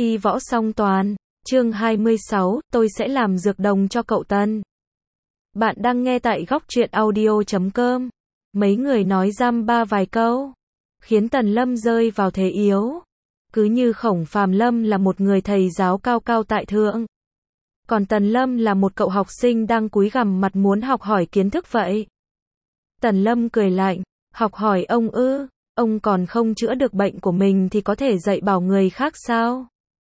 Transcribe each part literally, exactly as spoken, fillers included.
Y võ song toàn, chương hai mươi sáu, tôi sẽ làm dược đồng cho cậu Tần. Bạn đang nghe tại góc truyện audio chấm com. Mấy người nói dăm ba vài câu, khiến Tần Lâm rơi vào thế yếu. Cứ như Khổng Phàm Lâm là một người thầy giáo cao cao tại thượng. Còn Tần Lâm là một cậu học sinh đang cúi gằm mặt muốn học hỏi kiến thức vậy. Tần Lâm cười lạnh, học hỏi ông ư, ông còn không chữa được bệnh của mình thì có thể dạy bảo người khác sao?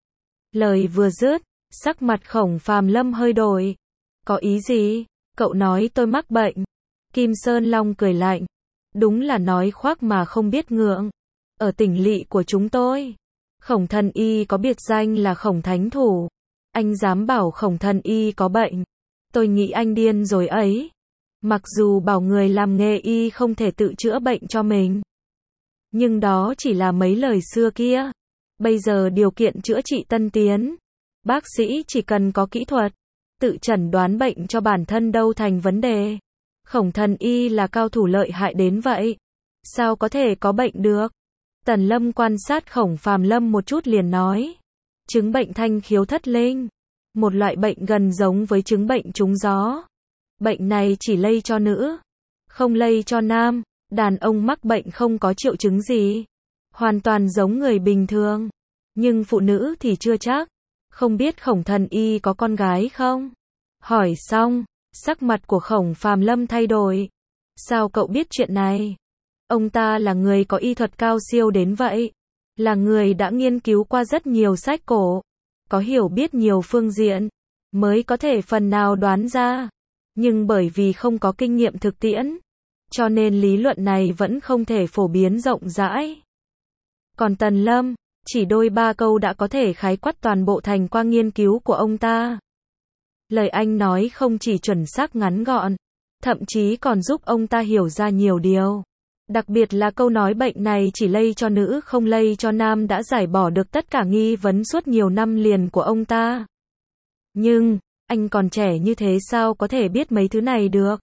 Lời vừa dứt, sắc mặt Khổng Phàm Lâm hơi đổi. Có ý gì? Cậu nói tôi mắc bệnh. Kim Sơn Long cười lạnh. Đúng là nói khoác mà không biết ngượng. Ở tỉnh lỵ của chúng tôi, Khổng Thần Y có biệt danh là Khổng Thánh Thủ. Anh dám bảo Khổng Thần Y có bệnh? Tôi nghĩ anh điên rồi ấy. Mặc dù bảo người làm nghề y không thể tự chữa bệnh cho mình, nhưng đó chỉ là mấy lời xưa kia. Bây giờ điều kiện chữa trị tân tiến. Bác sĩ chỉ cần có kỹ thuật, tự chẩn đoán bệnh cho bản thân đâu thành vấn đề. Khổng Thần Y là cao thủ lợi hại đến vậy, sao có thể có bệnh được? Tần Lâm quan sát Khổng Phàm Lâm một chút liền nói. Chứng bệnh thanh khiếu thất linh, một loại bệnh gần giống với chứng bệnh trúng gió. Bệnh này chỉ lây cho nữ, không lây cho nam. Đàn ông mắc bệnh không có triệu chứng gì, hoàn toàn giống người bình thường. Nhưng phụ nữ thì chưa chắc. Không biết Khổng Thần Y có con gái không? Hỏi xong, sắc mặt của Khổng Phàm Lâm thay đổi. Sao cậu biết chuyện này? Ông ta là người có y thuật cao siêu đến vậy, là người đã nghiên cứu qua rất nhiều sách cổ, có hiểu biết nhiều phương diện, mới có thể phần nào đoán ra. Nhưng bởi vì không có kinh nghiệm thực tiễn, cho nên lý luận này vẫn không thể phổ biến rộng rãi. Còn Tần Lâm, chỉ đôi ba câu đã có thể khái quát toàn bộ thành qua nghiên cứu của ông ta. Lời anh nói không chỉ chuẩn xác ngắn gọn, thậm chí còn giúp ông ta hiểu ra nhiều điều. Đặc biệt là câu nói bệnh này chỉ lây cho nữ không lây cho nam đã giải bỏ được tất cả nghi vấn suốt nhiều năm liền của ông ta. Nhưng, anh còn trẻ như thế sao có thể biết mấy thứ này được?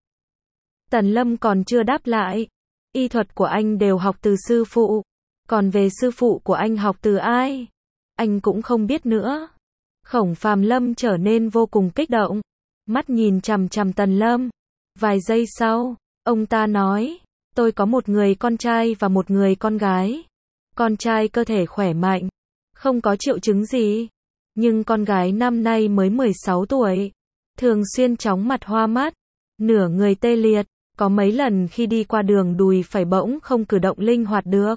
Tần Lâm còn chưa đáp lại. Y thuật của anh đều học từ sư phụ. Còn về sư phụ của anh học từ ai? Anh cũng không biết nữa. Khổng Phàm Lâm trở nên vô cùng kích động. Mắt nhìn chằm chằm Tần Lâm. Vài giây sau, ông ta nói. Tôi có một người con trai và một người con gái. Con trai cơ thể khỏe mạnh, không có triệu chứng gì. Nhưng con gái năm nay mới mười sáu tuổi. Thường xuyên chóng mặt hoa mắt, nửa người tê liệt. Có mấy lần khi đi qua đường đùi phải bỗng không cử động linh hoạt được.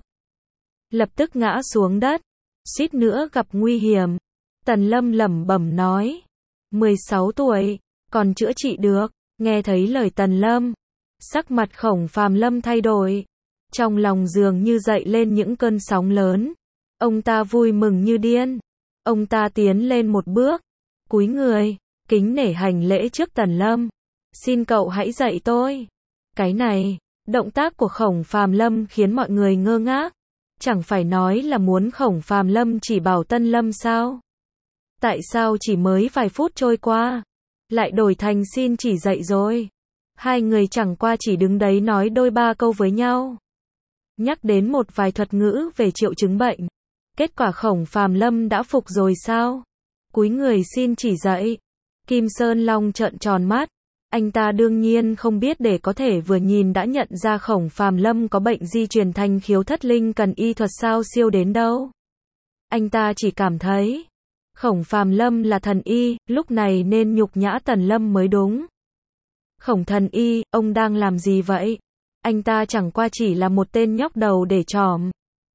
Lập tức ngã xuống đất, suýt nữa gặp nguy hiểm. Tần Lâm lẩm bẩm nói. mười sáu tuổi, còn chữa trị được. Nghe thấy lời Tần Lâm, sắc mặt Khổng Phàm Lâm thay đổi. Trong lòng dường như dậy lên những cơn sóng lớn. Ông ta vui mừng như điên. Ông ta tiến lên một bước, cúi người, kính nể hành lễ trước Tần Lâm. Xin cậu hãy dạy tôi. Cái này, động tác của Khổng Phàm Lâm khiến mọi người ngơ ngác. Chẳng phải nói là muốn Khổng Phàm Lâm chỉ bảo Tần Lâm sao? Tại sao chỉ mới vài phút trôi qua, lại đổi thành xin chỉ dạy rồi? Hai người chẳng qua chỉ đứng đấy nói đôi ba câu với nhau, nhắc đến một vài thuật ngữ về triệu chứng bệnh. Kết quả Khổng Phàm Lâm đã phục rồi sao? Cúi người xin chỉ dạy. Kim Sơn Long trợn tròn mắt. Anh ta đương nhiên không biết để có thể vừa nhìn đã nhận ra Khổng Phàm Lâm có bệnh di truyền thanh khiếu thất linh cần y thuật sao siêu đến đâu. Anh ta chỉ cảm thấy Khổng Phàm Lâm là thần y, lúc này nên nhục nhã Tần Lâm mới đúng. Khổng Thần Y, ông đang làm gì vậy? Anh ta chẳng qua chỉ là một tên nhóc đầu để tròm.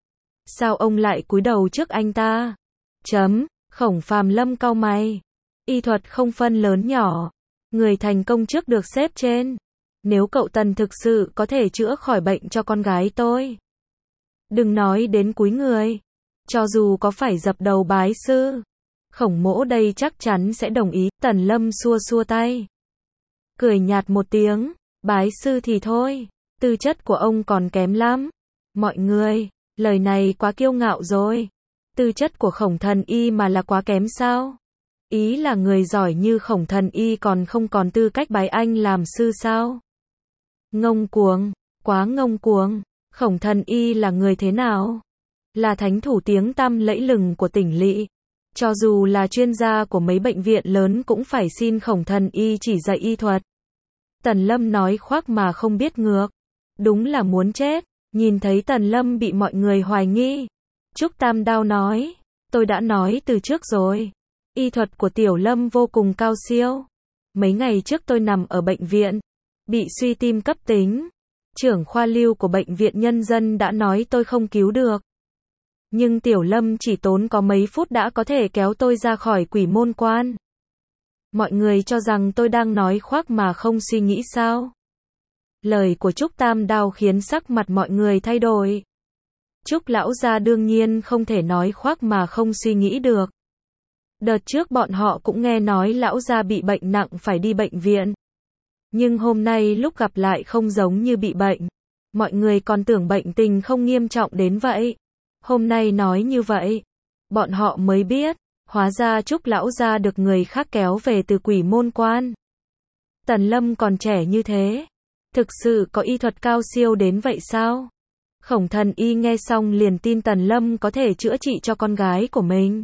Sao ông lại cúi đầu trước anh ta? Chấm, Khổng Phàm Lâm cau mày. Y thuật không phân lớn nhỏ. Người thành công trước được xếp trên. Nếu cậu Tần thực sự có thể chữa khỏi bệnh cho con gái tôi, đừng nói đến cúi người. Cho dù có phải dập đầu bái sư, Khổng mỗ đây chắc chắn sẽ đồng ý. Tần Lâm xua xua tay, cười nhạt một tiếng. Bái sư thì thôi, tư chất của ông còn kém lắm. Mọi người, lời này quá kiêu ngạo rồi. Tư chất của Khổng Thần Y mà là quá kém sao? Ý là người giỏi như Khổng Thần Y còn không còn tư cách bái anh làm sư sao? Ngông cuồng, quá ngông cuồng. Khổng Thần Y là người thế nào? Là thánh thủ tiếng tăm lẫy lừng của tỉnh lỵ. Cho dù là chuyên gia của mấy bệnh viện lớn cũng phải xin Khổng Thần Y chỉ dạy y thuật. Tần Lâm nói khoác mà không biết ngược. Đúng là muốn chết. Nhìn thấy Tần Lâm bị mọi người hoài nghi. Trúc Tam Đao nói. Tôi đã nói từ trước rồi. Y thuật của Tiểu Lâm vô cùng cao siêu. Mấy ngày trước tôi nằm ở bệnh viện. Bị suy tim cấp tính. Trưởng khoa Lưu của bệnh viện Nhân dân đã nói tôi không cứu được. Nhưng Tiểu Lâm chỉ tốn có mấy phút đã có thể kéo tôi ra khỏi quỷ môn quan. Mọi người cho rằng tôi đang nói khoác mà không suy nghĩ sao? Lời của Trúc Tam Đao khiến sắc mặt mọi người thay đổi. Trúc lão gia đương nhiên không thể nói khoác mà không suy nghĩ được. Đợt trước bọn họ cũng nghe nói lão gia bị bệnh nặng phải đi bệnh viện. Nhưng hôm nay lúc gặp lại không giống như bị bệnh. Mọi người còn tưởng bệnh tình không nghiêm trọng đến vậy. Hôm nay nói như vậy, bọn họ mới biết, hóa ra Trúc lão gia được người khác kéo về từ quỷ môn quan. Tần Lâm còn trẻ như thế, thực sự có y thuật cao siêu đến vậy sao? Khổng Thần Y nghe xong liền tin Tần Lâm có thể chữa trị cho con gái của mình.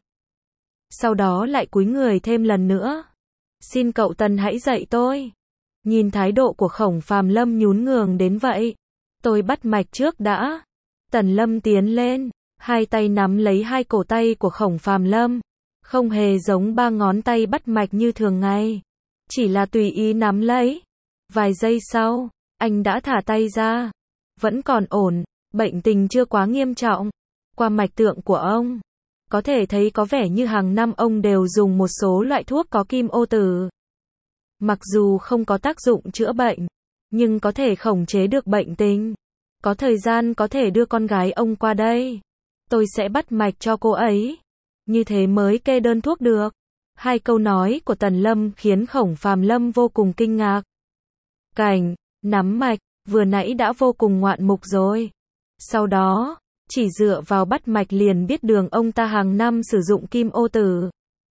Sau đó lại cúi người thêm lần nữa. Xin cậu Tần hãy dạy tôi. Nhìn thái độ của Khổng Phàm Lâm nhún nhường đến vậy. Tôi bắt mạch trước đã. Tần Lâm tiến lên, hai tay nắm lấy hai cổ tay của Khổng Phàm Lâm. Không hề giống ba ngón tay bắt mạch như thường ngày. Chỉ là tùy ý nắm lấy. Vài giây sau, anh đã thả tay ra. Vẫn còn ổn, bệnh tình chưa quá nghiêm trọng. Qua mạch tượng của ông, có thể thấy có vẻ như hàng năm ông đều dùng một số loại thuốc có kim ô tử. Mặc dù không có tác dụng chữa bệnh, nhưng có thể khống chế được bệnh tình. Có thời gian có thể đưa con gái ông qua đây. Tôi sẽ bắt mạch cho cô ấy. Như thế mới kê đơn thuốc được. Hai câu nói của Tần Lâm khiến Khổng Phàm Lâm vô cùng kinh ngạc. Cảnh, nắm mạch, vừa nãy đã vô cùng ngoạn mục rồi. Sau đó, chỉ dựa vào bắt mạch liền biết đường ông ta hàng năm sử dụng kim ô tử.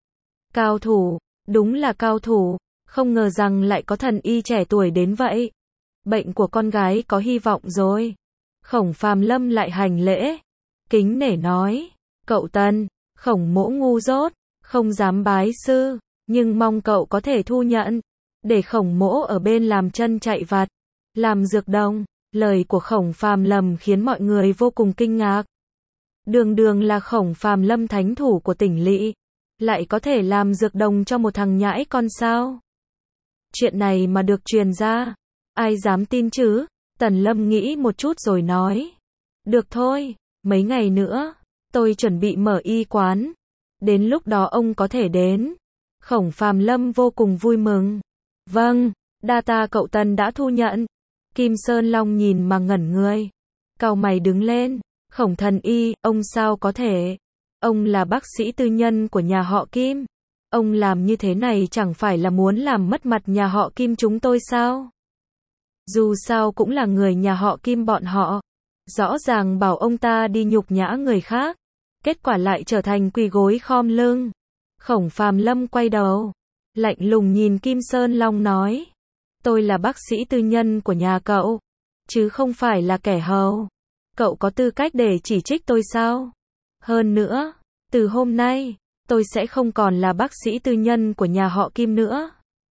Cao thủ, đúng là cao thủ, không ngờ rằng lại có thần y trẻ tuổi đến vậy. Bệnh của con gái có hy vọng rồi. Khổng Phàm Lâm lại hành lễ, kính nể nói, cậu Tần, Khổng mỗ ngu dốt, không dám bái sư, nhưng mong cậu có thể thu nhận, để Khổng mỗ ở bên làm chân chạy vặt, làm dược đồng. Lời của Khổng Phàm Lâm khiến mọi người vô cùng kinh ngạc. Đường đường là Khổng Phàm Lâm thánh thủ của tỉnh lỵ, lại có thể làm dược đồng cho một thằng nhãi con sao? Chuyện này mà được truyền ra, ai dám tin chứ? Tần Lâm nghĩ một chút rồi nói, được thôi, mấy ngày nữa, tôi chuẩn bị mở y quán, đến lúc đó ông có thể đến. Khổng Phàm Lâm vô cùng vui mừng. Vâng, đa tạ cậu Tần đã thu nhận. Kim Sơn Long nhìn mà ngẩn người. Cau mày đứng lên. Khổng Thần Y, ông sao có thể? Ông là bác sĩ tư nhân của nhà họ Kim. Ông làm như thế này chẳng phải là muốn làm mất mặt nhà họ Kim chúng tôi sao? Dù sao cũng là người nhà họ Kim bọn họ. Rõ ràng bảo ông ta đi nhục nhã người khác. Kết quả lại trở thành quỳ gối khom lưng. Khổng Phàm Lâm quay đầu. Lạnh lùng nhìn Kim Sơn Long nói. Tôi là bác sĩ tư nhân của nhà cậu, chứ không phải là kẻ hầu. Cậu có tư cách để chỉ trích tôi sao? Hơn nữa, từ hôm nay, tôi sẽ không còn là bác sĩ tư nhân của nhà họ Kim nữa.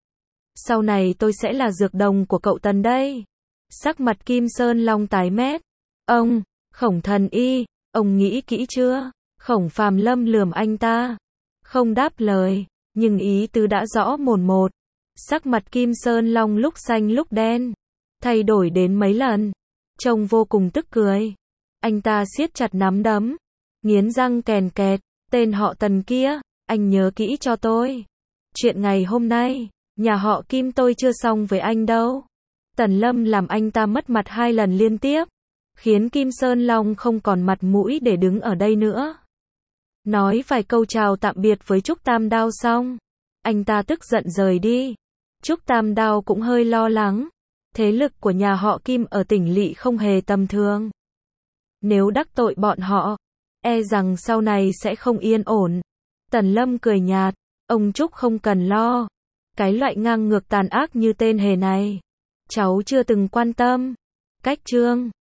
Sau này tôi sẽ là dược đồng của cậu Tần đây. Sắc mặt Kim Sơn Long tái mét. Ông, Khổng Thần Y, ông nghĩ kỹ chưa? Khổng Phàm Lâm lườm anh ta. Không đáp lời, nhưng ý tứ đã rõ mồn một. Sắc mặt Kim Sơn Long lúc xanh lúc đen, thay đổi đến mấy lần, trông vô cùng tức cười. Anh ta siết chặt nắm đấm, nghiến răng kèn kẹt, tên họ Tần kia, anh nhớ kỹ cho tôi. Chuyện ngày hôm nay, nhà họ Kim tôi chưa xong với anh đâu. Tần Lâm làm anh ta mất mặt hai lần liên tiếp, khiến Kim Sơn Long không còn mặt mũi để đứng ở đây nữa. Nói vài câu chào tạm biệt với Trúc Tam Đao xong, anh ta tức giận rời đi. Trúc Tam Đao cũng hơi lo lắng. Thế lực của nhà họ Kim ở tỉnh lỵ không hề tầm thường. Nếu đắc tội bọn họ, e rằng sau này sẽ không yên ổn. Tần Lâm cười nhạt, ông Trúc không cần lo. Cái loại ngang ngược tàn ác như tên hề này, cháu chưa từng quan tâm. Cách chương